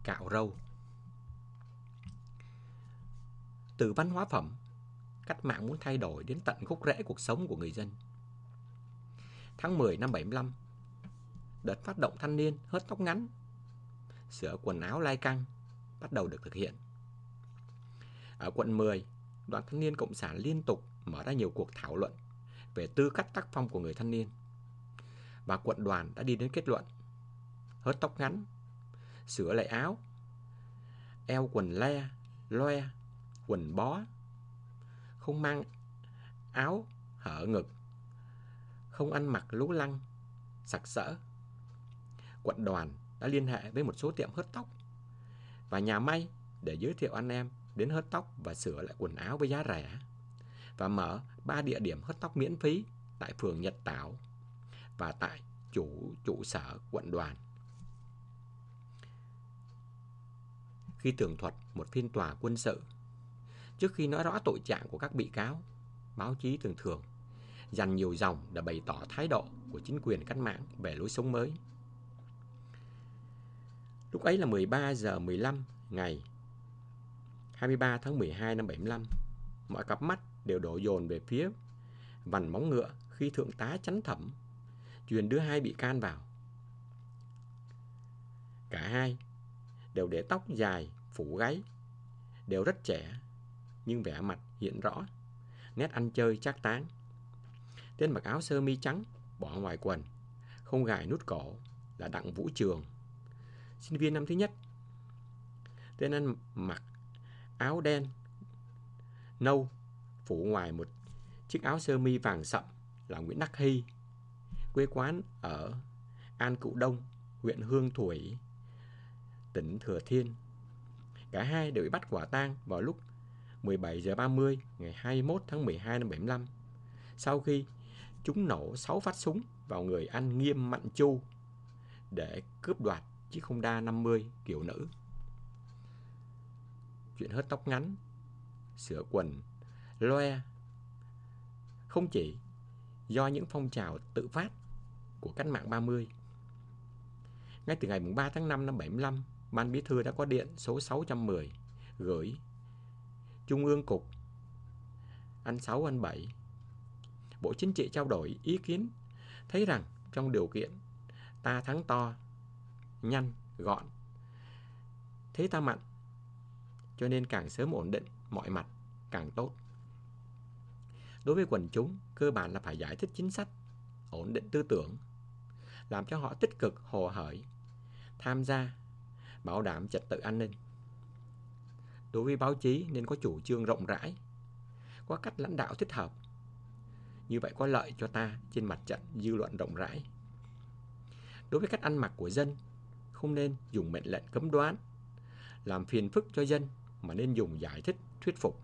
cạo râu. Từ văn hóa phẩm, cách mạng muốn thay đổi đến tận gốc rễ cuộc sống của người dân. Tháng 10 năm 75, đợt phát động thanh niên hớt tóc ngắn, sửa quần áo lai căng bắt đầu được thực hiện. Ở quận 10, Đoàn Thanh niên Cộng sản liên tục mở ra nhiều cuộc thảo luận về tư cách tác phong của người thanh niên. Và quận đoàn đã đi đến kết luận hớt tóc ngắn, sửa lại áo, eo quần le, loe, quần bó, không mang áo hở ngực, không ăn mặc lố lăng, sặc sỡ. Quận đoàn đã liên hệ với một số tiệm hớt tóc và nhà may để giới thiệu anh em đến hớt tóc và sửa lại quần áo với giá rẻ, và mở 3 địa điểm hớt tóc miễn phí tại phường Nhật Tảo và tại trụ sở quận đoàn. Khi tường thuật một phiên tòa quân sự, trước khi nói rõ tội trạng của các bị cáo, báo chí thường dành nhiều dòng để bày tỏ thái độ của chính quyền cách mạng về lối sống mới. Lúc ấy là 13 giờ 15 ngày 23 tháng 12 năm 75. Mọi cặp mắt đều đổ dồn về phía vằn móng ngựa khi thượng tá chánh thẩm truyền đưa 2 bị can vào. Cả hai đều để tóc dài phủ gáy, đều rất trẻ nhưng vẻ mặt hiện rõ nét ăn chơi trác táng. Tên mặc áo sơ mi trắng bỏ ngoài quần, không gài nút cổ là Đặng Vũ Trường, sinh viên năm thứ nhất. Tên ăn mặc áo đen nâu phủ ngoài một chiếc áo sơ mi vàng sậm là Nguyễn Đắc Hy, quê quán ở An Cựu Đông, huyện Hương Thủy, tỉnh Thừa Thiên. Cả hai đều bị bắt quả tang vào lúc 17 giờ 30 ngày 21 tháng 12 năm 75, sau khi chúng nổ 6 phát súng vào người anh Nghiêm Mặn Chu để cướp đoạt chiếc Honda 50 kiểu nữ. Chuyện hớt tóc ngắn, sửa quần loe không chỉ do những phong trào tự phát của cách mạng 30. Ngay từ ngày 3 tháng 5 năm 75, Ban Bí thư đã có điện số 610 gửi Trung ương Cục An 6 An 7 Bộ Chính trị trao đổi ý kiến, thấy rằng trong điều kiện ta thắng to, nhanh, gọn, thế ta mạnh, cho nên càng sớm ổn định mọi mặt càng tốt. Đối với quần chúng, cơ bản là phải giải thích chính sách, ổn định tư tưởng, làm cho họ tích cực hồ hởi tham gia, bảo đảm trật tự an ninh. Đối với báo chí nên có chủ trương rộng rãi, có cách lãnh đạo thích hợp. Như vậy có lợi cho ta trên mặt trận dư luận rộng rãi. Đối với cách ăn mặc của dân, không nên dùng mệnh lệnh cấm đoán, làm phiền phức cho dân, mà nên dùng giải thích thuyết phục,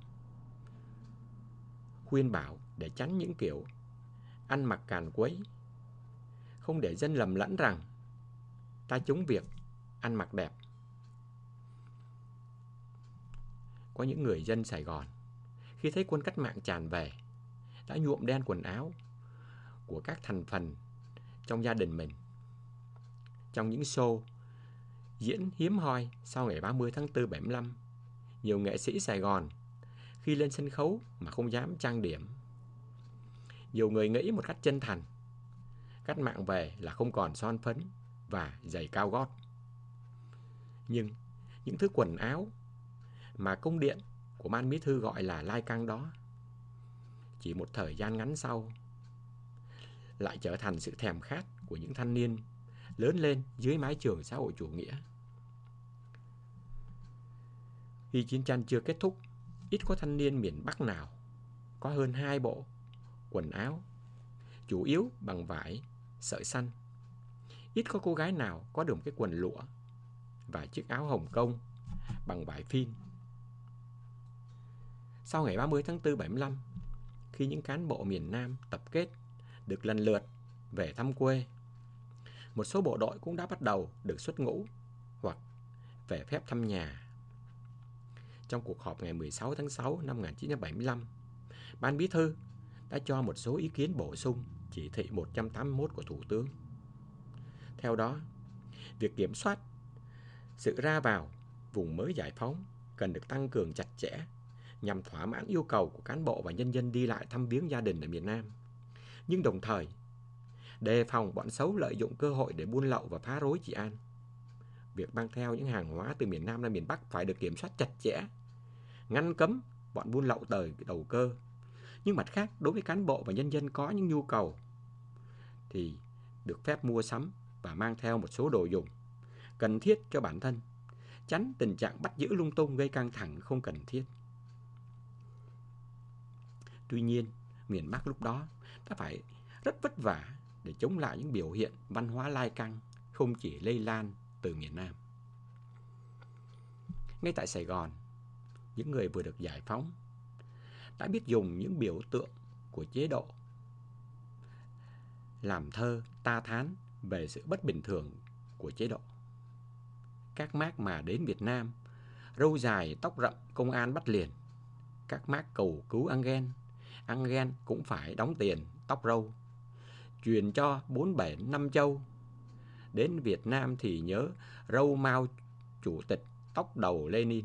khuyên bảo để tránh những kiểu ăn mặc càn quấy, không để dân lầm lẫn rằng ta chống việc ăn mặc đẹp. Có những người dân Sài Gòn khi thấy quân cách mạng tràn về đã nhuộm đen quần áo của các thành phần trong gia đình mình. Trong những show diễn hiếm hoi sau ngày 30 tháng 4 75, nhiều nghệ sĩ Sài Gòn khi lên sân khấu mà không dám trang điểm. Nhiều người nghĩ một cách chân thành, cách mạng về là không còn son phấn và giày cao gót. Nhưng những thứ quần áo mà công điện của Ban Bí thư gọi là lai căng đó, chỉ một thời gian ngắn sau lại trở thành sự thèm khát của những thanh niên lớn lên dưới mái trường xã hội chủ nghĩa. Khi chiến tranh chưa kết thúc, ít có thanh niên miền Bắc nào có hơn 2 bộ quần áo, chủ yếu bằng vải sợi xanh. Ít có cô gái nào có được một cái quần lụa và chiếc áo Hồng Kông bằng vải phin. Sau ngày 30 tháng 4 75, khi những cán bộ miền Nam tập kết được lần lượt về thăm quê, một số bộ đội cũng đã bắt đầu được xuất ngũ hoặc về phép thăm nhà. Trong cuộc họp ngày 16 tháng 6 năm 1975, Ban Bí thư đã cho một số ý kiến bổ sung chỉ thị 181 của Thủ tướng. Theo đó, việc kiểm soát Sự ra vào vùng mới giải phóng cần được tăng cường chặt chẽ nhằm thỏa mãn yêu cầu của cán bộ và nhân dân đi lại thăm viếng gia đình ở miền Nam, nhưng đồng thời đề phòng bọn xấu lợi dụng cơ hội để buôn lậu và phá rối trị an. Việc mang theo những hàng hóa từ miền Nam ra miền Bắc phải được kiểm soát chặt chẽ, ngăn cấm bọn buôn lậu đời đầu cơ. Nhưng mặt khác, đối với cán bộ và nhân dân có những nhu cầu thì được phép mua sắm và mang theo một số đồ dùng cần thiết cho bản thân, tránh tình trạng bắt giữ lung tung gây căng thẳng không cần thiết. Tuy nhiên, miền Bắc lúc đó đã phải rất vất vả để chống lại những biểu hiện văn hóa lai căng không chỉ lây lan từ miền Nam. Ngay tại Sài Gòn, những người vừa được giải phóng đã biết dùng những biểu tượng của chế độ làm thơ ta thán về sự bất bình thường của chế độ. Các mác mà đến Việt Nam, râu dài tóc rậm công an bắt liền. Các mác cầu cứu ăn ghen cũng phải đóng tiền tóc râu. Truyền cho 4 bể 5 châu, đến Việt Nam thì nhớ râu Mao chủ tịch tóc đầu Lenin.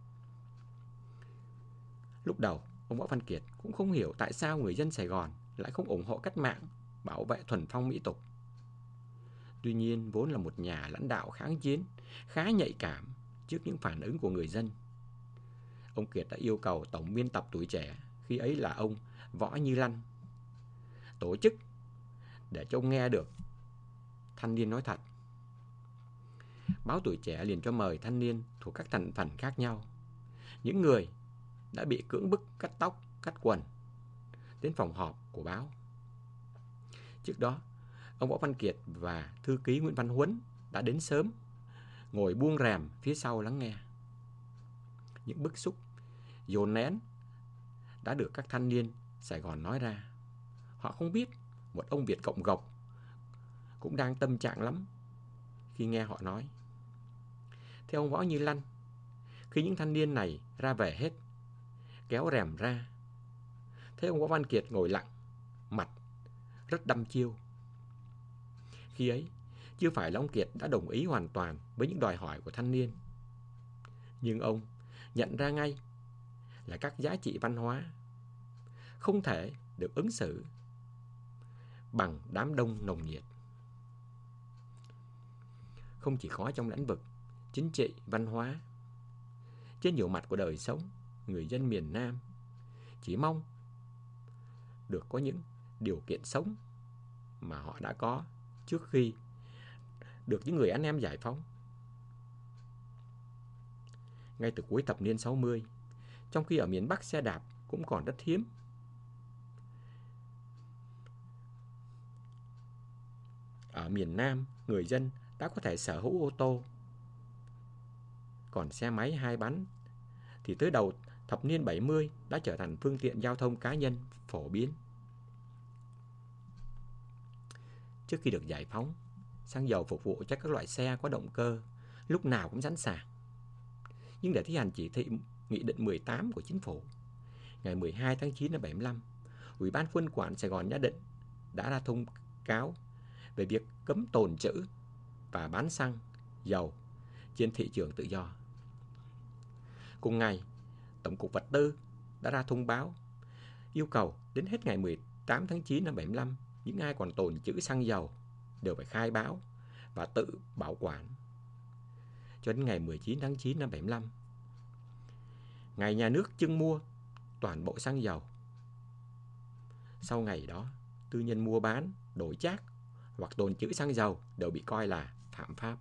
Lúc đầu, ông Võ Văn Kiệt cũng không hiểu tại sao người dân Sài Gòn lại không ủng hộ cách mạng, bảo vệ thuần phong mỹ tục. Tuy nhiên, vốn là một nhà lãnh đạo kháng chiến, khá nhạy cảm trước những phản ứng của người dân. Ông Kiệt đã yêu cầu tổng biên tập Tuổi Trẻ, khi ấy là ông Võ Như Lanh, tổ chức để cho ông nghe được thanh niên nói thật. Báo Tuổi Trẻ liền cho mời thanh niên thuộc các thành phần khác nhau, những người đã bị cưỡng bức cắt tóc, cắt quần, đến phòng họp của báo. Trước đó, ông Võ Văn Kiệt và thư ký Nguyễn Văn Huấn đã đến sớm, ngồi buông rèm phía sau lắng nghe. Những bức xúc dồn nén đã được các thanh niên Sài Gòn nói ra. Họ không biết một ông Việt Cộng gộc cũng đang tâm trạng lắm khi nghe họ nói. Theo ông Võ Như Lanh, khi những thanh niên này ra về hết, kéo rèm ra, thấy ông Võ Văn Kiệt ngồi lặng, mặt rất đăm chiêu. Khi ấy, chưa phải là ông Kiệt đã đồng ý hoàn toàn với những đòi hỏi của thanh niên, nhưng ông nhận ra ngay là các giá trị văn hóa không thể được ứng xử bằng đám đông nồng nhiệt. Không chỉ có trong lĩnh vực chính trị, văn hóa, trên nhiều mặt của đời sống, người dân miền Nam chỉ mong được có những điều kiện sống mà họ đã có trước khi được những người anh em giải phóng. Ngay từ cuối thập niên 60, trong khi ở miền Bắc xe đạp cũng còn rất hiếm, ở miền Nam người dân đã có thể sở hữu ô tô. Còn xe máy hai bánh thì tới đầu thập niên 70 đã trở thành phương tiện giao thông cá nhân phổ biến. Trước khi được giải phóng, xăng dầu phục vụ cho các loại xe có động cơ lúc nào cũng sẵn sàng. Nhưng để thi hành chỉ thị Nghị định 18 của Chính phủ, ngày 12 tháng 9 năm 75, Ủy ban Quân quản Sài Gòn Gia Định đã ra thông cáo về việc cấm tồn trữ và bán xăng, dầu trên thị trường tự do. Cùng ngày, Tổng cục Vật tư đã ra thông báo yêu cầu đến hết ngày 18 tháng 9 năm 75, những ai còn tồn trữ xăng dầu đều phải khai báo và tự bảo quản. Cho đến ngày 19 tháng 9 năm 75, ngày nhà nước trưng mua toàn bộ xăng dầu. Sau ngày đó, tư nhân mua bán, đổi chác hoặc tồn trữ xăng dầu đều bị coi là phạm pháp.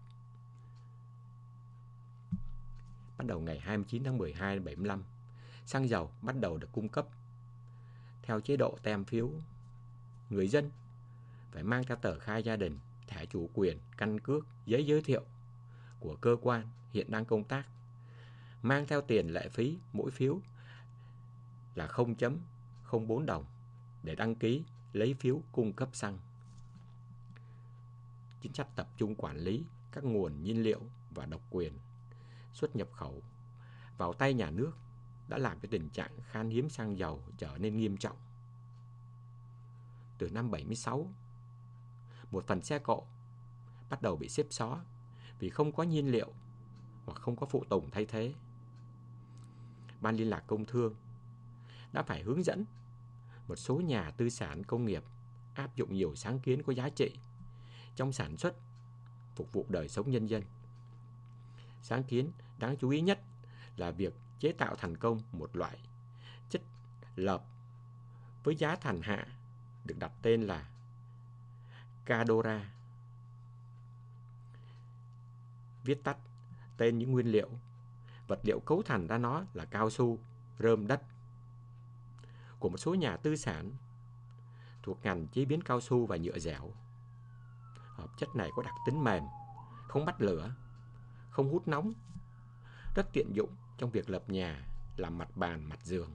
Bắt đầu ngày 29 tháng 12 năm 75, xăng dầu bắt đầu được cung cấp theo chế độ tem phiếu. Người dân phải mang theo tờ khai gia đình, thẻ chủ quyền, căn cước, giấy giới thiệu của cơ quan hiện đang công tác, mang theo tiền lệ phí mỗi phiếu là 0,04 đồng để đăng ký lấy phiếu cung cấp xăng. Chính sách tập trung quản lý các nguồn nhiên liệu và độc quyền xuất nhập khẩu vào tay nhà nước đã làm cho tình trạng khan hiếm xăng dầu trở nên nghiêm trọng. Từ năm 76, một phần xe cộ bắt đầu bị xếp xó vì không có nhiên liệu hoặc không có phụ tùng thay thế. Ban Liên lạc Công Thương đã phải hướng dẫn một số nhà tư sản công nghiệp áp dụng nhiều sáng kiến có giá trị trong sản xuất, phục vụ đời sống nhân dân. Sáng kiến đáng chú ý nhất là việc chế tạo thành công một loại chất lợp với giá thành hạ được đặt tên là Cadora. Viết tắt tên những nguyên liệu, vật liệu cấu thành ra nó là cao su, rơm đất. Của một số nhà tư sản thuộc ngành chế biến cao su và nhựa dẻo. Hợp chất này có đặc tính mềm, không bắt lửa, không hút nóng, rất tiện dụng trong việc lợp nhà, làm mặt bàn, mặt giường.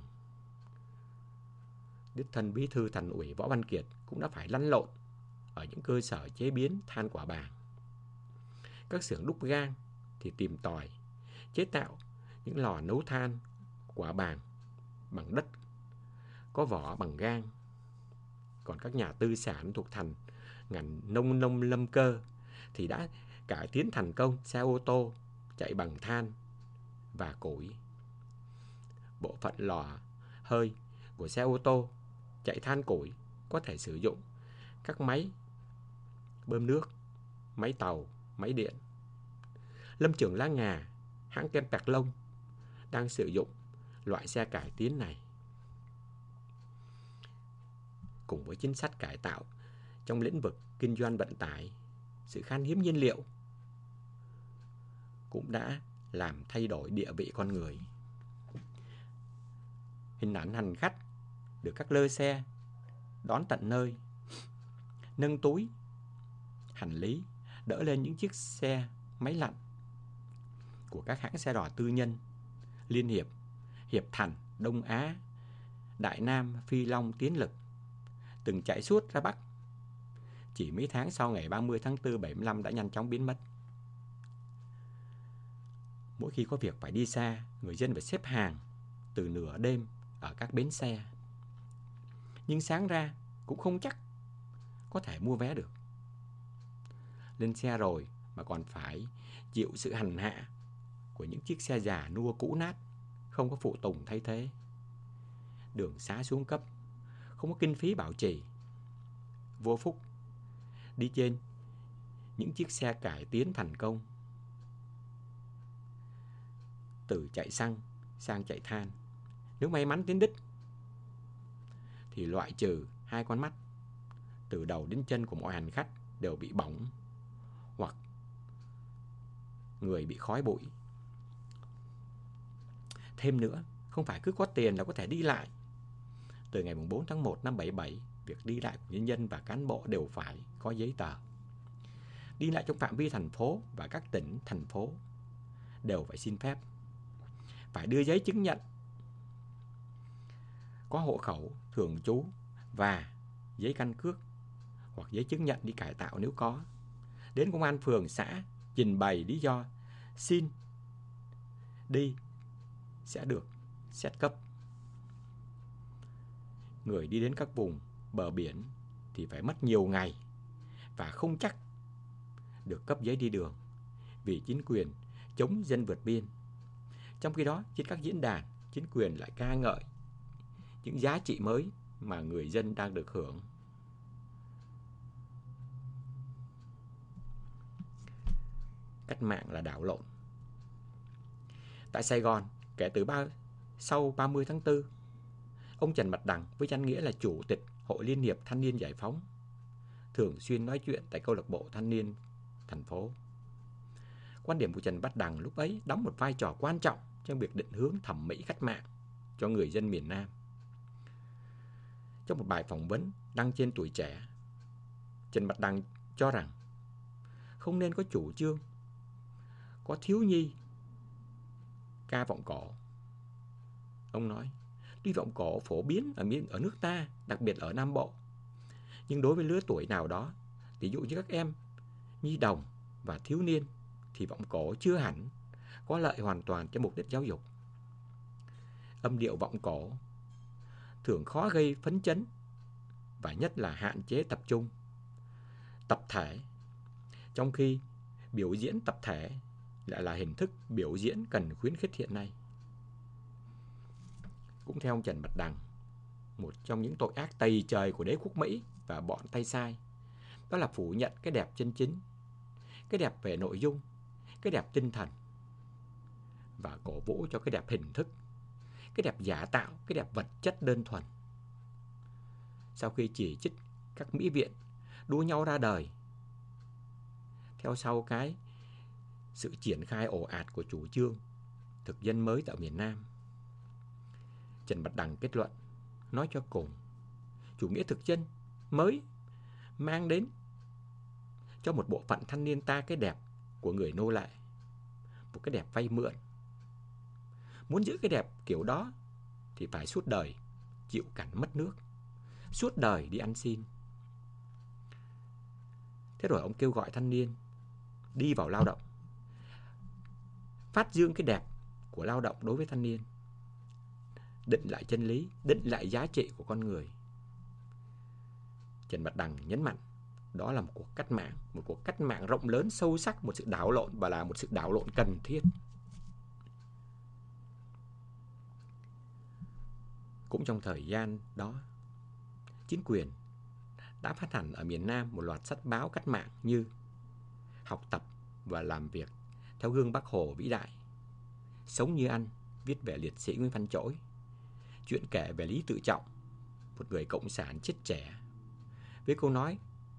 Đích thân Bí thư Thành ủy Võ Văn Kiệt cũng đã phải lăn lộn ở những cơ sở chế biến than quả bàng. Các xưởng đúc gang thì tìm tòi chế tạo những lò nấu than quả bàng bằng đất, có vỏ bằng gang. Còn các nhà tư sản thuộc thành ngành nông lâm cơ thì đã cải tiến thành công xe ô tô chạy bằng than và củi. Bộ phận lò hơi của xe ô tô chạy than củi có thể sử dụng các máy bơm nước, máy tàu, máy điện. Lâm Trường Lá Ngà, hãng kem Bạc Lông đang sử dụng loại xe cải tiến này. Cùng với chính sách cải tạo trong lĩnh vực kinh doanh vận tải, sự khan hiếm nhiên liệu cũng đã làm thay đổi địa vị con người. Hình ảnh hành khách được các lơ xe đón tận nơi, nâng túi, hành lý, đỡ lên những chiếc xe máy lạnh của các hãng xe đò tư nhân, Liên Hiệp, Hiệp Thành, Đông Á, Đại Nam, Phi Long, Tiến Lực, từng chạy suốt ra Bắc. Chỉ mấy tháng sau ngày 30 tháng 4 75 đã nhanh chóng biến mất. Mỗi khi có việc phải đi xa, người dân phải xếp hàng từ nửa đêm ở các bến xe. Nhưng sáng ra cũng không chắc có thể mua vé được. Lên xe rồi mà còn phải chịu sự hành hạ của những chiếc xe già nua cũ nát, không có phụ tùng thay thế. Đường xá xuống cấp, không có kinh phí bảo trì. Vô phúc đi trên những chiếc xe cải tiến thành công, từ chạy xăng sang chạy than. Nếu may mắn đến đích thì loại trừ 2 con mắt, từ đầu đến chân của mọi hành khách đều bị bỏng hoặc người bị khói bụi. Thêm nữa, không phải cứ có tiền là có thể đi lại. Từ ngày 4 tháng 1 năm 77, việc đi lại của nhân dân và cán bộ đều phải có giấy tờ. Đi lại trong phạm vi thành phố và các tỉnh, thành phố đều phải xin phép. Phải đưa giấy chứng nhận có hộ khẩu, thường trú và giấy căn cước hoặc giấy chứng nhận đi cải tạo nếu có. Đến công an phường, xã trình bày lý do xin đi sẽ được xét cấp. Người đi đến các vùng bờ biển thì phải mất nhiều ngày và không chắc được cấp giấy đi đường vì chính quyền chống dân vượt biên. Trong khi đó, trên các diễn đàn, chính quyền lại ca ngợi những giá trị mới mà người dân đang được hưởng. Cách mạng là đảo lộn. Tại Sài Gòn, kể từ sau 30 tháng 4, ông Trần Bạch Đằng với danh nghĩa là Chủ tịch Hội Liên hiệp Thanh niên Giải phóng thường xuyên nói chuyện tại câu lạc bộ thanh niên thành phố. Quan điểm của Trần Bạch Đằng lúc ấy đóng một vai trò quan trọng trong việc định hướng thẩm mỹ cách mạng cho người dân miền Nam. Trong một bài phỏng vấn đăng trên Tuổi Trẻ, Trần Bạch Đằng cho rằng không nên có chủ trương có thiếu nhi ca vọng cổ. Ông nói, tuy vọng cổ phổ biến ở nước ta, đặc biệt ở Nam Bộ, nhưng đối với lứa tuổi nào đó, ví dụ như các em nhi đồng và thiếu niên, thì vọng cổ chưa hẳn có lợi hoàn toàn cho mục đích giáo dục. Âm điệu vọng cổ thường khó gây phấn chấn và nhất là hạn chế tập trung, tập thể. Trong khi biểu diễn tập thể lại là hình thức biểu diễn cần khuyến khích hiện nay. Cũng theo ông Trần Bạch Đằng, một trong những tội ác tày trời của đế quốc Mỹ và bọn tay sai đó là phủ nhận cái đẹp chân chính, cái đẹp về nội dung, cái đẹp tinh thần, và cổ vũ cho cái đẹp hình thức, cái đẹp giả tạo, cái đẹp vật chất đơn thuần. Sau khi chỉ trích các mỹ viện đua nhau ra đời, theo sau cái sự triển khai ồ ạt của chủ trương thực dân mới tại miền Nam, Trần Bạch Đằng kết luận, nói cho cùng, chủ nghĩa thực dân mới mang đến cho một bộ phận thanh niên ta cái đẹp của người nô lệ, một cái đẹp vay mượn. Muốn giữ cái đẹp kiểu đó thì phải suốt đời chịu cảnh mất nước, suốt đời đi ăn xin. Thế rồi ông kêu gọi thanh niên đi vào lao động, phát dương cái đẹp của lao động đối với thanh niên, định lại chân lý, định lại giá trị của con người. Trần Bạch Đằng nhấn mạnh đó là một cuộc cách mạng rộng lớn, sâu sắc, một sự đảo lộn, và là một sự đảo lộn cần thiết. Cũng trong thời gian đó, chính quyền đã phát hành ở miền Nam một loạt sách báo cách mạng như Học tập và làm việc theo gương Bác Hồ vĩ đại, Sống như anh, viết về liệt sĩ Nguyễn Văn Trỗi, chuyện kể về Lý Tự Trọng, một người cộng sản chết trẻ, với câu nói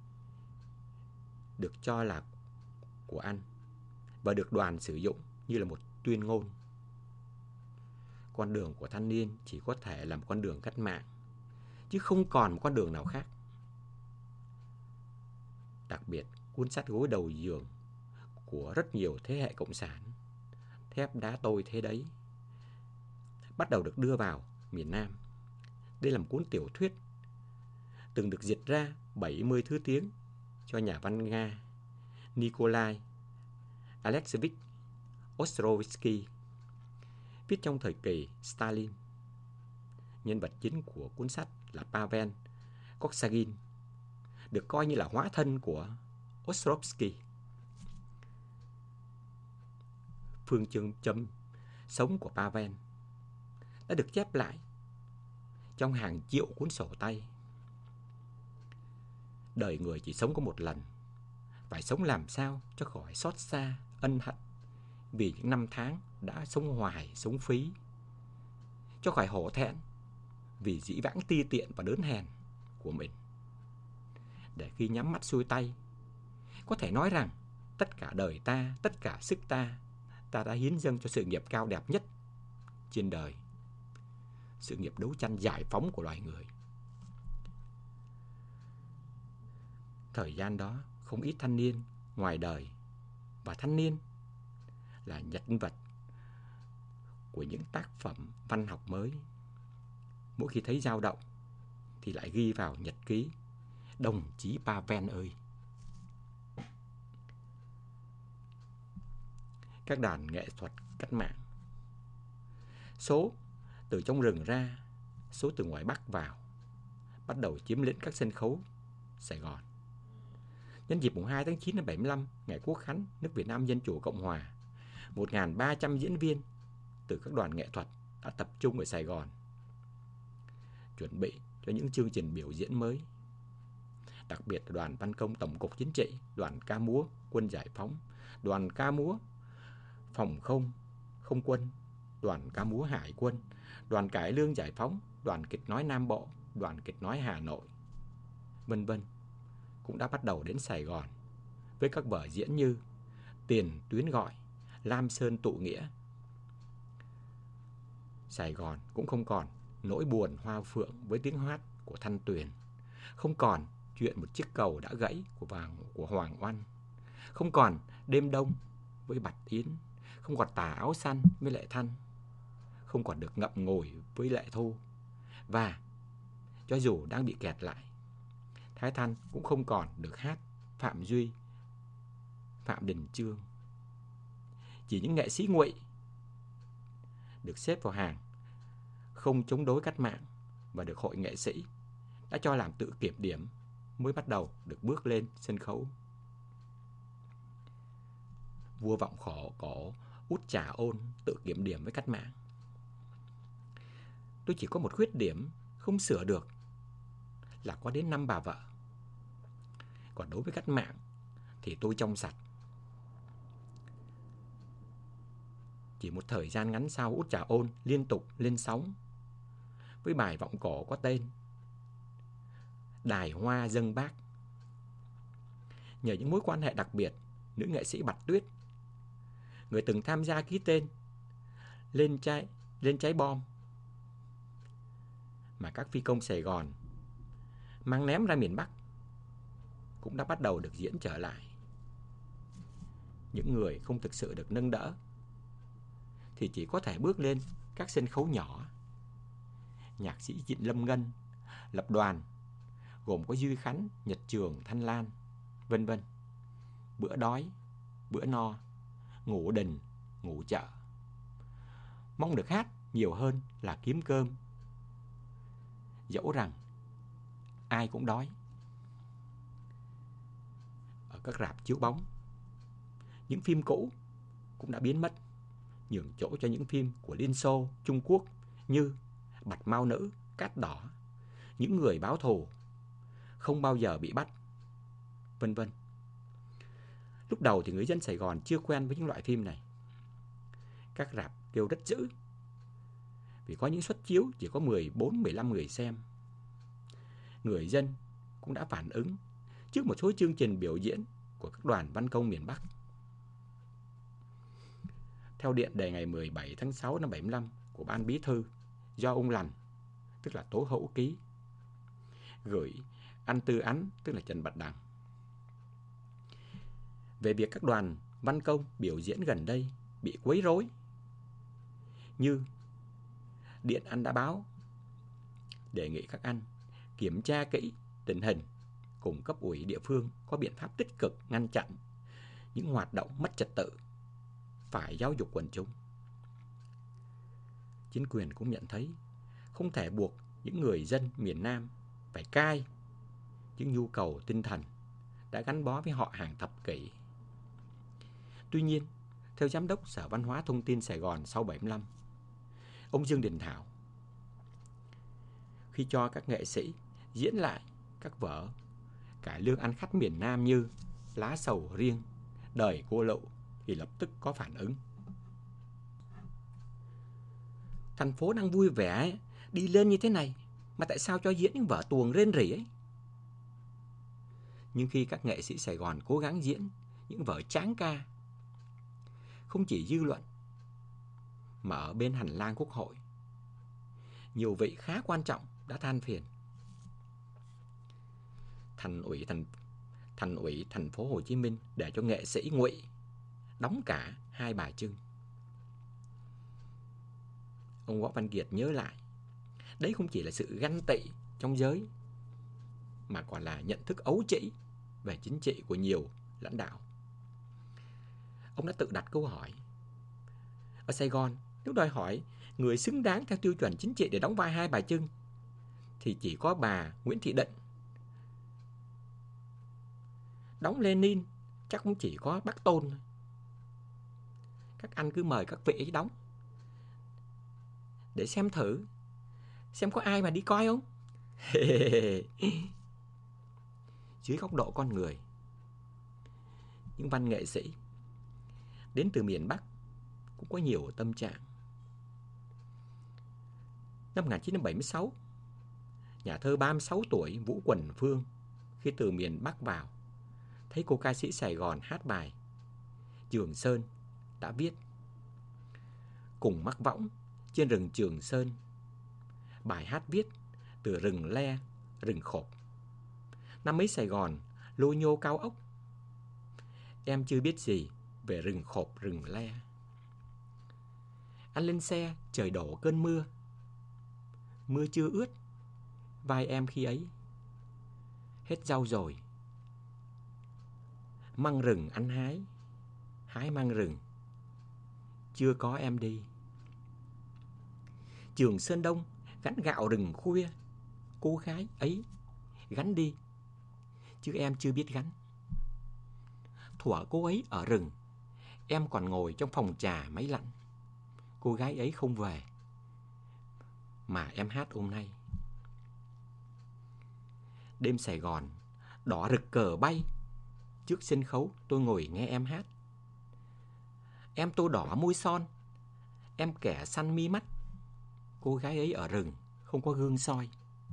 được cho là của anh và được đoàn sử dụng như là một tuyên ngôn. Con đường của thanh niên chỉ có thể là một con đường cách mạng, chứ không còn một con đường nào khác. Đặc biệt, cuốn sách Gối đầu giường của rất nhiều thế hệ cộng sản, Thép đá tôi thế đấy, bắt đầu được đưa vào miền Nam. Đây là một cuốn tiểu thuyết từng được dịch ra 70 thứ tiếng cho nhà văn Nga Nikolai Alexeyevich Ostrovsky, viết trong thời kỳ Stalin. Nhân vật chính của cuốn sách là Pavel Korsagin, được coi như là hóa thân của Ostrovsky. Phương châm sống của Pavel đã được chép lại trong hàng triệu cuốn sổ tay. Đời người chỉ sống có một lần, phải sống làm sao cho khỏi xót xa, ân hận vì những năm tháng đã sống hoài, sống phí, cho khỏi hổ thẹn vì dĩ vãng ti tiện và đớn hèn của mình, để khi nhắm mắt xuôi tay có thể nói rằng tất cả đời ta, tất cả sức ta, ta đã hiến dâng cho sự nghiệp cao đẹp nhất trên đời, sự nghiệp đấu tranh giải phóng của loài người. Thời gian đó, không ít thanh niên ngoài đời, và thanh niên là nhân vật của những tác phẩm văn học mới. Mỗi khi thấy dao động thì lại ghi vào nhật ký: đồng chí Pavel ơi. Các đoàn nghệ thuật cách mạng, số từ trong rừng ra, số từ ngoài Bắc vào, bắt đầu chiếm lĩnh các sân khấu Sài Gòn. Nhân dịp mùng 2 tháng 9 năm 75, ngày Quốc khánh nước Việt Nam Dân Chủ Cộng Hòa, 1.300 diễn viên từ các đoàn nghệ thuật đã tập trung ở Sài Gòn, chuẩn bị cho những chương trình biểu diễn mới. Đặc biệt là đoàn văn công Tổng cục Chính trị, đoàn ca múa Quân Giải phóng, đoàn ca múa Phòng không quân, đoàn ca múa Hải quân, đoàn cải lương Giải phóng, đoàn kịch nói Nam Bộ, đoàn kịch nói Hà Nội, vân vân, cũng đã bắt đầu đến Sài Gòn với các vở diễn như Tiền Tuyến Gọi, Lam Sơn Tụ Nghĩa. Sài Gòn cũng không còn nỗi buồn hoa phượng với tiếng hát của Thanh Tuyền, không còn chuyện một chiếc cầu đã gãy của Hoàng Oanh, không còn Đêm Đông với Bạch Yến, không còn Tà Áo Xanh với Lệ Thanh, không còn được Ngậm Ngùi với Lệ Thu. Và cho dù đang bị kẹt lại, Thái Thanh cũng không còn được hát Phạm Duy, Phạm Đình Chương. Chỉ những nghệ sĩ nguội được xếp vào hàng không chống đối cách mạng và được hội nghệ sĩ đã cho làm tự kiểm điểm mới bắt đầu được bước lên sân khấu. Vua Vọng Khổ Cổ Út Trà Ôn tự kiểm điểm với cách mạng: tôi chỉ có một khuyết điểm không sửa được là có đến 5 bà vợ. Còn đối với cách mạng thì tôi trong sạch. Chỉ một thời gian ngắn sau, Út Trà Ôn liên tục lên sóng với bài vọng cổ có tên Đài Hoa Dâng Bác. Nhờ những mối quan hệ đặc biệt, nữ nghệ sĩ Bạch Tuyết, người từng tham gia ký tên lên cháy bom mà các phi công Sài Gòn mang ném ra miền Bắc, cũng đã bắt đầu được diễn trở lại. Những người không thực sự được nâng đỡ thì chỉ có thể bước lên các sân khấu nhỏ. Nhạc sĩ Trịnh Lâm Ngân lập đoàn gồm có Duy Khánh, Nhật Trường, Thanh Lan, vân vân. Bữa đói, bữa no, ngủ đình, ngủ chợ. Mong được hát nhiều hơn là kiếm cơm, dẫu rằng ai cũng đói. Ở các rạp chiếu bóng, những phim cũ cũng đã biến mất, nhường chỗ cho những phim của Liên Xô, Trung Quốc như Bạch Mao Nữ, Cát Đỏ, Những Người Báo Thù, Không Bao Giờ Bị Bắt, vân vân. Lúc đầu thì người dân Sài Gòn chưa quen với những loại phim này. Các rạp kêu rất dữ vì có những suất chiếu chỉ có 14-15 người xem. Người dân cũng đã phản ứng trước một số chương trình biểu diễn của các đoàn văn công miền Bắc. Theo điện đề ngày 17 tháng 6 năm 75 của Ban Bí thư do ông Lành, tức là Tố Hữu ký, gửi Anh Tư Ánh, tức là Trần Bạch Đằng, về việc các đoàn văn công biểu diễn gần đây bị quấy rối, như điện anh đã báo, đề nghị các anh kiểm tra kỹ tình hình, cùng cấp ủy địa phương có biện pháp tích cực ngăn chặn những hoạt động mất trật tự, phải giáo dục quần chúng. Chính quyền cũng nhận thấy không thể buộc những người dân miền Nam phải cai những nhu cầu tinh thần đã gắn bó với họ hàng thập kỷ. Tuy nhiên, theo Giám đốc Sở Văn hóa Thông tin Sài Gòn sau 75, ông Dương Đình Thảo, khi cho các nghệ sĩ diễn lại các vở cải lương ăn khách miền Nam như Lá Sầu Riêng, Đời Cô Lụ, thì lập tức có phản ứng. Thành phố đang vui vẻ đi lên như thế này mà tại sao cho diễn những vở tuồng rên rỉ ấy? Nhưng khi các nghệ sĩ Sài Gòn cố gắng diễn những vở tráng ca, không chỉ dư luận mà ở bên hành lang Quốc hội, nhiều vị khá quan trọng đã than phiền. Thành ủy thành phố Hồ Chí Minh để cho nghệ sĩ ngụy đóng cả Hai Bà Trưng. Ông Võ Văn Kiệt nhớ lại, đấy không chỉ là sự ganh tị trong giới, mà còn là nhận thức ấu trĩ về chính trị của nhiều lãnh đạo. Ông đã tự đặt câu hỏi: ở Sài Gòn, nếu đòi hỏi người xứng đáng theo tiêu chuẩn chính trị để đóng vai Hai Bà Trưng, thì chỉ có bà Nguyễn Thị Định. Đóng Lenin chắc cũng chỉ có Bác Tôn. Các anh cứ mời các vị ấy đóng để xem thử, xem có ai mà đi coi không. Dưới góc độ con người, những văn nghệ sĩ đến từ miền Bắc cũng có nhiều tâm trạng. Năm 1976, nhà thơ 36 tuổi Vũ Quần Phương khi từ miền Bắc vào, thấy cô ca sĩ Sài Gòn hát bài Trường Sơn, đã viết: cùng mắc võng trên rừng Trường Sơn, bài hát viết từ rừng le, rừng khộp. Năm ấy Sài Gòn lô nhô cao ốc, em chưa biết gì về rừng khộp rừng le. Anh lên xe trời đổ cơn mưa, mưa chưa ướt vai em khi ấy. Hết rau rồi, măng rừng anh hái, hái măng rừng, chưa có em đi. Trường Sơn Đông gắn gạo rừng khuya, cô gái ấy gắn đi, chứ em chưa biết gắn. Thuở cô ấy ở rừng, em còn ngồi trong phòng trà máy lạnh. Cô gái ấy không về, mà em hát hôm nay. Đêm Sài Gòn, đỏ rực cờ bay. Trước sân khấu tôi ngồi nghe em hát. Em tô đỏ môi son, em kẻ săn mi mắt. Cô gái ấy ở rừng, không có gương soi.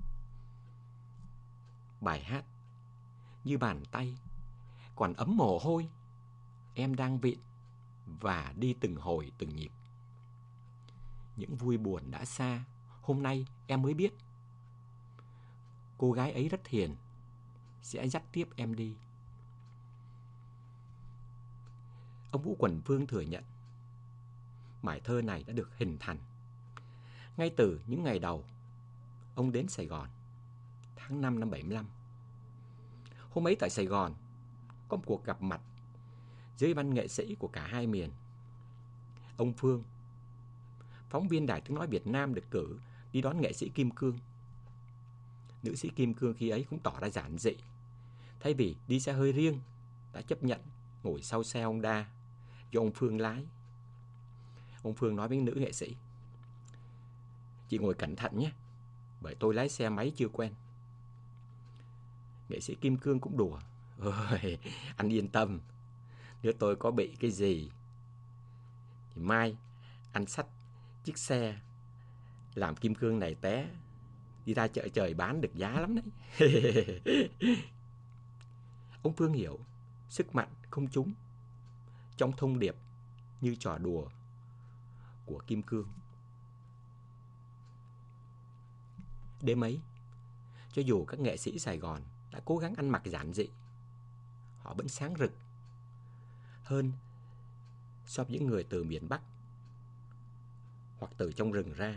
Bài hát như bàn tay còn ấm mồ hôi. Em đang vịn và đi từng hồi từng nhịp. Những vui buồn đã xa, hôm nay em mới biết. Cô gái ấy rất hiền, sẽ dắt tiếp em đi. Ông Vũ Quần Phương thừa nhận bài thơ này đã được hình thành ngay từ những ngày đầu ông đến Sài Gòn, tháng 5 năm 75. Hôm ấy tại Sài Gòn có một cuộc gặp mặt dưới văn nghệ sĩ của cả hai miền. Ông Phương, phóng viên Đài Tiếng Nói Việt Nam, được cử đi đón nghệ sĩ Kim Cương. Nữ sĩ Kim Cương khi ấy cũng tỏ ra giản dị. Thay vì đi xe hơi riêng, đã chấp nhận ngồi sau xe ông Đa do ông Phương lái. Ông Phương nói với nữ nghệ sĩ: "Chị ngồi cẩn thận nhé, bởi tôi lái xe máy chưa quen." Nghệ sĩ Kim Cương cũng đùa: "Ôi, anh yên tâm, nếu tôi có bị cái gì thì mai anh xách chiếc xe làm kim cương này té đi ra chợ trời bán được giá lắm đấy." Ông Phương hiểu sức mạnh không trúng trong thông điệp như trò đùa của Kim Cương. Đêm ấy, cho dù các nghệ sĩ Sài Gòn đã cố gắng ăn mặc giản dị, họ vẫn sáng rực hơn so với những người từ miền Bắc hoặc từ trong rừng ra.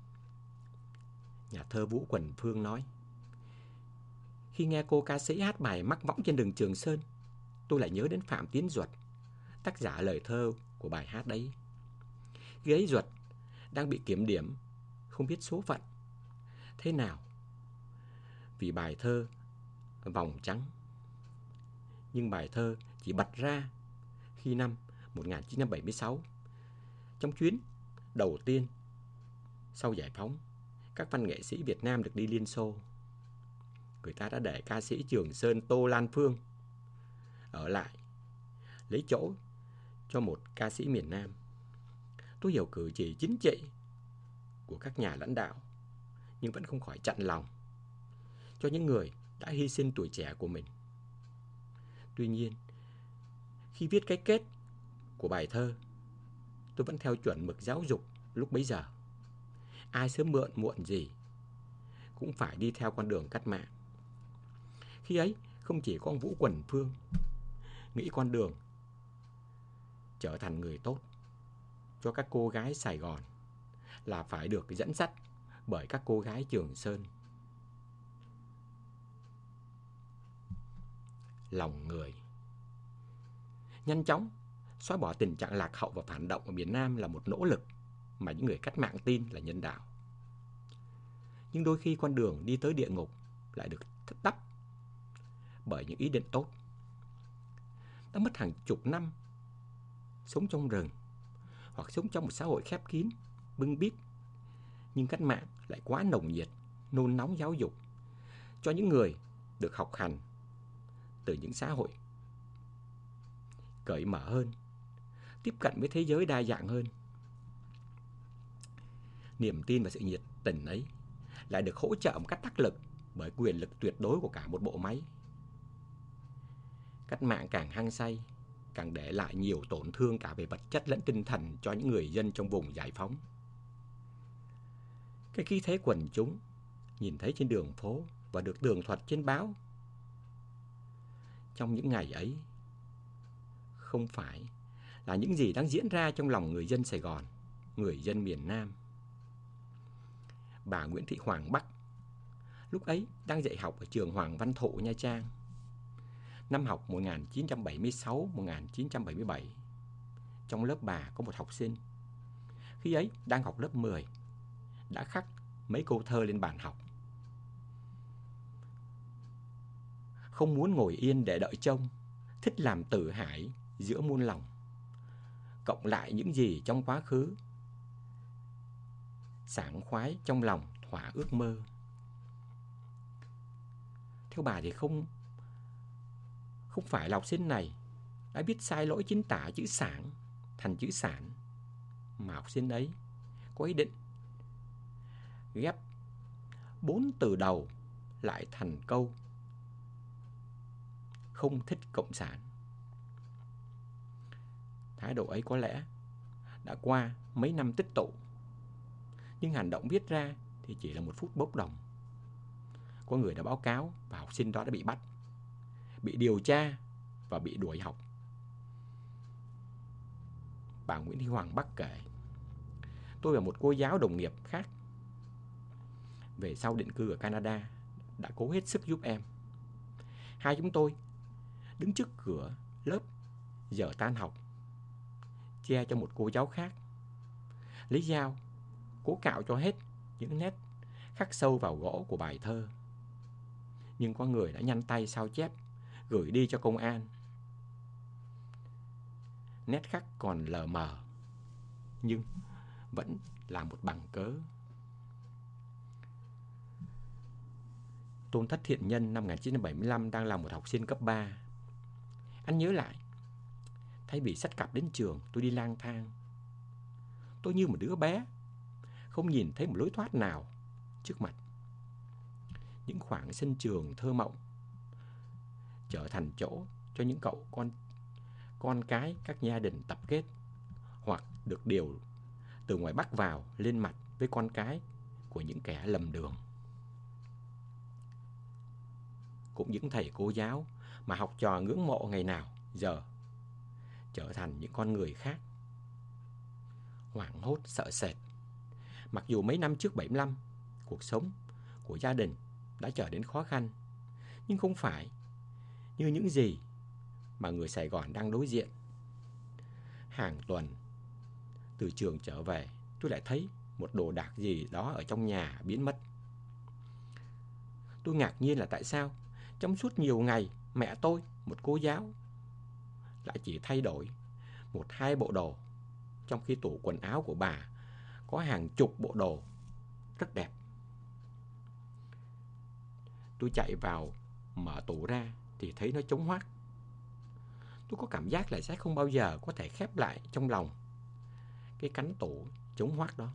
Nhà thơ Vũ Quần Phương nói: "Khi nghe cô ca sĩ hát bài Mắc Võng trên đường Trường Sơn, tôi lại nhớ đến Phạm Tiến Duật, tác giả lời thơ của bài hát đấy. Khi ấy Duật đang bị kiểm điểm, không biết số phận thế nào vì bài thơ Vòng Trắng. Nhưng bài thơ chỉ bật ra khi năm 1976, trong chuyến đầu tiên sau giải phóng, các văn nghệ sĩ Việt Nam được đi Liên Xô. Người ta đã để ca sĩ Trường Sơn Tô Lan Phương ở lại lấy chỗ cho một ca sĩ miền Nam. Tôi hiểu cử chỉ chính trị của các nhà lãnh đạo, nhưng vẫn không khỏi chạnh lòng cho những người đã hy sinh tuổi trẻ của mình. Tuy nhiên, khi viết cái kết của bài thơ, tôi vẫn theo chuẩn mực giáo dục lúc bấy giờ. Ai sớm muộn gì cũng phải đi theo con đường cách mạng. Khi ấy, không chỉ có ông Vũ Quần Phương nghĩ con đường trở thành người tốt cho các cô gái Sài Gòn là phải được dẫn dắt bởi các cô gái Trường Sơn. Lòng người. Nhanh chóng xóa bỏ tình trạng lạc hậu và phản động ở miền Nam là một nỗ lực mà những người cách mạng tin là nhân đạo. Nhưng đôi khi con đường đi tới địa ngục lại được đắp bởi những ý định tốt. Đã mất hàng chục năm sống trong rừng hoặc sống trong một xã hội khép kín, bưng bít, nhưng cách mạng lại quá nồng nhiệt, nôn nóng giáo dục cho những người được học hành từ những xã hội cởi mở hơn, tiếp cận với thế giới đa dạng hơn. Niềm tin và sự nhiệt tình ấy lại được hỗ trợ một cách đắc lực bởi quyền lực tuyệt đối của cả một bộ máy. Cách mạng càng hăng say, càng để lại nhiều tổn thương cả về vật chất lẫn tinh thần cho những người dân trong vùng giải phóng. Cái khí thế quần chúng nhìn thấy trên đường phố và được tường thuật trên báo trong những ngày ấy không phải là những gì đang diễn ra trong lòng người dân Sài Gòn, người dân miền Nam. Bà Nguyễn Thị Hoàng Bắc lúc ấy đang dạy học ở trường Hoàng Văn Thụ, Nha Trang. Năm học 1976-1977, trong lớp bà có một học sinh, khi ấy đang học lớp 10, đã khắc mấy câu thơ lên bàn học. Không muốn ngồi yên để đợi trông, thích làm tử hải giữa muôn lòng. cộng lại những gì trong quá khứ, sảng khoái trong lòng thỏa ước mơ. Theo bà thì không phải là học sinh này đã biết sai lỗi chính tả chữ sảng thành chữ sản, mà học sinh ấy có ý định ghép 4 từ đầu lại thành câu không thích cộng sản. Thái độ ấy có lẽ đã qua mấy năm tích tụ, nhưng hành động viết ra thì chỉ là một phút bốc đồng. Có người đã báo cáo và học sinh đó đã bị bắt, bị điều tra và bị đuổi học. Bà Nguyễn Thị Hoàng Bắc kể, tôi và một cô giáo đồng nghiệp khác về sau định cư ở Canada đã cố hết sức giúp em. Hai chúng tôi đứng trước cửa lớp giờ tan học, che cho một cô giáo khác, lấy dao cố cạo cho hết những nét khắc sâu vào gỗ của bài thơ. Nhưng có người đã nhanh tay sao chép gửi đi cho công an. Nét khắc còn lờ mờ nhưng vẫn là một bằng cớ. Tôn Thất Thiện Nhân năm 1975 đang là một học sinh cấp 3. Anh nhớ lại, thay vì xách cặp đến trường, tôi đi lang thang. Tôi như một đứa bé, không nhìn thấy một lối thoát nào trước mặt. Những khoảng sân trường thơ mộng trở thành chỗ cho những cậu con cái các gia đình tập kết, hoặc được điều từ ngoài Bắc vào lên mặt với con cái của những kẻ lầm đường. Cũng những thầy cô giáo mà học trò ngưỡng mộ ngày nào giờ trở thành những con người khác, hoảng hốt sợ sệt. Mặc dù mấy năm trước 75, cuộc sống của gia đình đã trở đến khó khăn, nhưng không phải như những gì mà người Sài Gòn đang đối diện. Hàng tuần từ trường trở về, tôi lại thấy một đồ đạc gì đó ở trong nhà biến mất. Tôi ngạc nhiên là tại sao trong suốt nhiều ngày mẹ tôi, một cô giáo, lại chỉ thay đổi 1-2 bộ đồ, trong khi tủ quần áo của bà có hàng chục bộ đồ rất đẹp. Tôi chạy vào mở tủ ra thì thấy nó trống hoác. Tôi có cảm giác là sẽ không bao giờ có thể khép lại trong lòng cái cánh tủ trống hoác đó.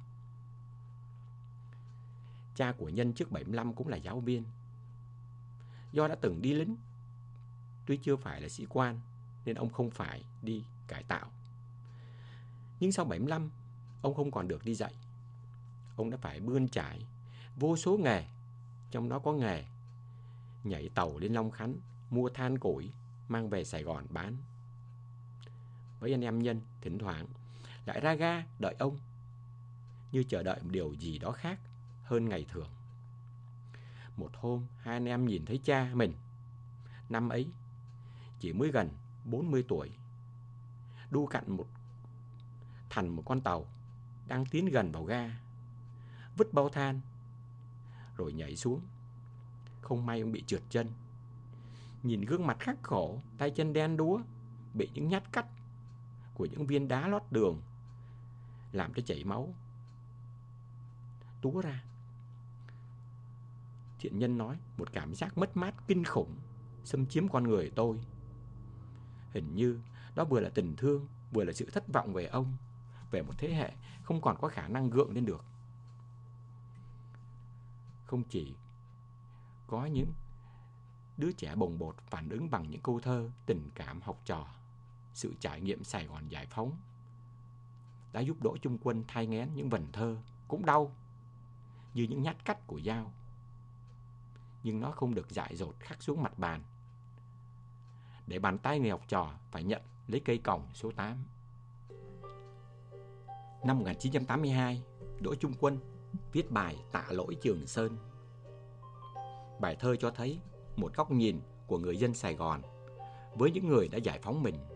Cha của Nhân trước 75 cũng là giáo viên. Do đã từng đi lính, tuy chưa phải là sĩ quan, nên ông không phải đi cải tạo. Nhưng sau 75, ông không còn được đi dạy. Ông đã phải bươn trải vô số nghề, trong đó có nghề nhảy tàu lên Long Khánh, mua than củi, mang về Sài Gòn bán. Với anh em Nhân, thỉnh thoảng lại ra ga đợi ông, như chờ đợi một điều gì đó khác hơn ngày thường. Một hôm, hai anh em nhìn thấy cha mình, năm ấy chỉ mới gần 40 tuổi, đu cặn thành một con tàu đang tiến gần vào ga, vứt bao than rồi nhảy xuống. Không may ông bị trượt chân. Nhìn gương mặt khắc khổ, tay chân đen đúa, bị những nhát cắt của những viên đá lót đường làm cho chảy máu túa ra. Thiện Nhân nói, một cảm giác mất mát kinh khủng xâm chiếm con người tôi. Hình như đó vừa là tình thương, vừa là sự thất vọng về ông, về một thế hệ không còn có khả năng gượng lên được. Không chỉ có những đứa trẻ bồng bột phản ứng bằng những câu thơ tình cảm học trò, sự trải nghiệm Sài Gòn giải phóng đã giúp Đỗ Chung Quân thai nghén những vần thơ cũng đau như những nhát cắt của dao, nhưng nó không được dại dột khắc xuống mặt bàn, để bàn tay người học trò phải nhận lấy cây còng số 8. Năm 1982, Đỗ Chung Quân viết bài Tạ lỗi Trường Sơn. Bài thơ cho thấy một góc nhìn của người dân Sài Gòn với những người đã giải phóng mình.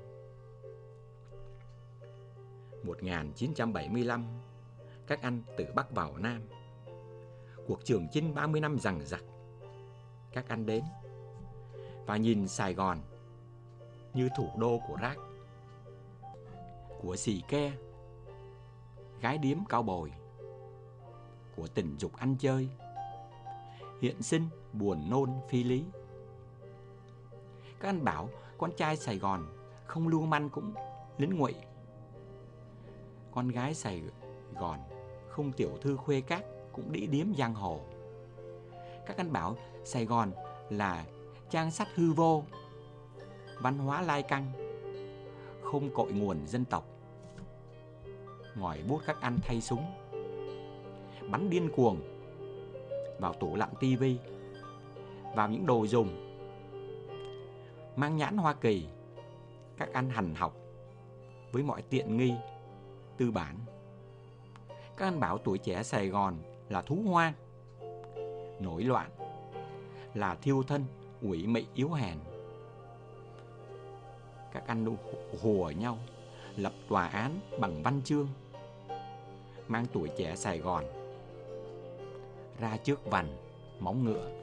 1975, các anh từ Bắc vào Nam. Cuộc Trường Chinh 30 năm dằng dặc. Các anh đến và nhìn Sài Gòn như thủ đô của rác. của xì ke, gái điếm cao bồi, của tình dục ăn chơi, hiện sinh buồn nôn phi lý. Các anh bảo con trai Sài Gòn không lưu manh cũng lính ngụy, con gái Sài Gòn không tiểu thư khuê các cũng đĩ điếm giang hồ. Các anh bảo Sài Gòn là trang sách hư vô, văn hóa lai căng, không cội nguồn dân tộc. Ngòi bút các anh thay súng, bắn điên cuồng vào tủ lạnh tivi, vào những đồ dùng mang nhãn Hoa Kỳ. Các anh hành học với mọi tiện nghi tư bản. Các anh bảo tuổi trẻ Sài Gòn là thú hoang, nổi loạn, là thiêu thân, ủy mị yếu hèn. Các anh hùa nhau lập tòa án bằng văn chương, mang tuổi trẻ Sài Gòn ra trước vành móng ngựa.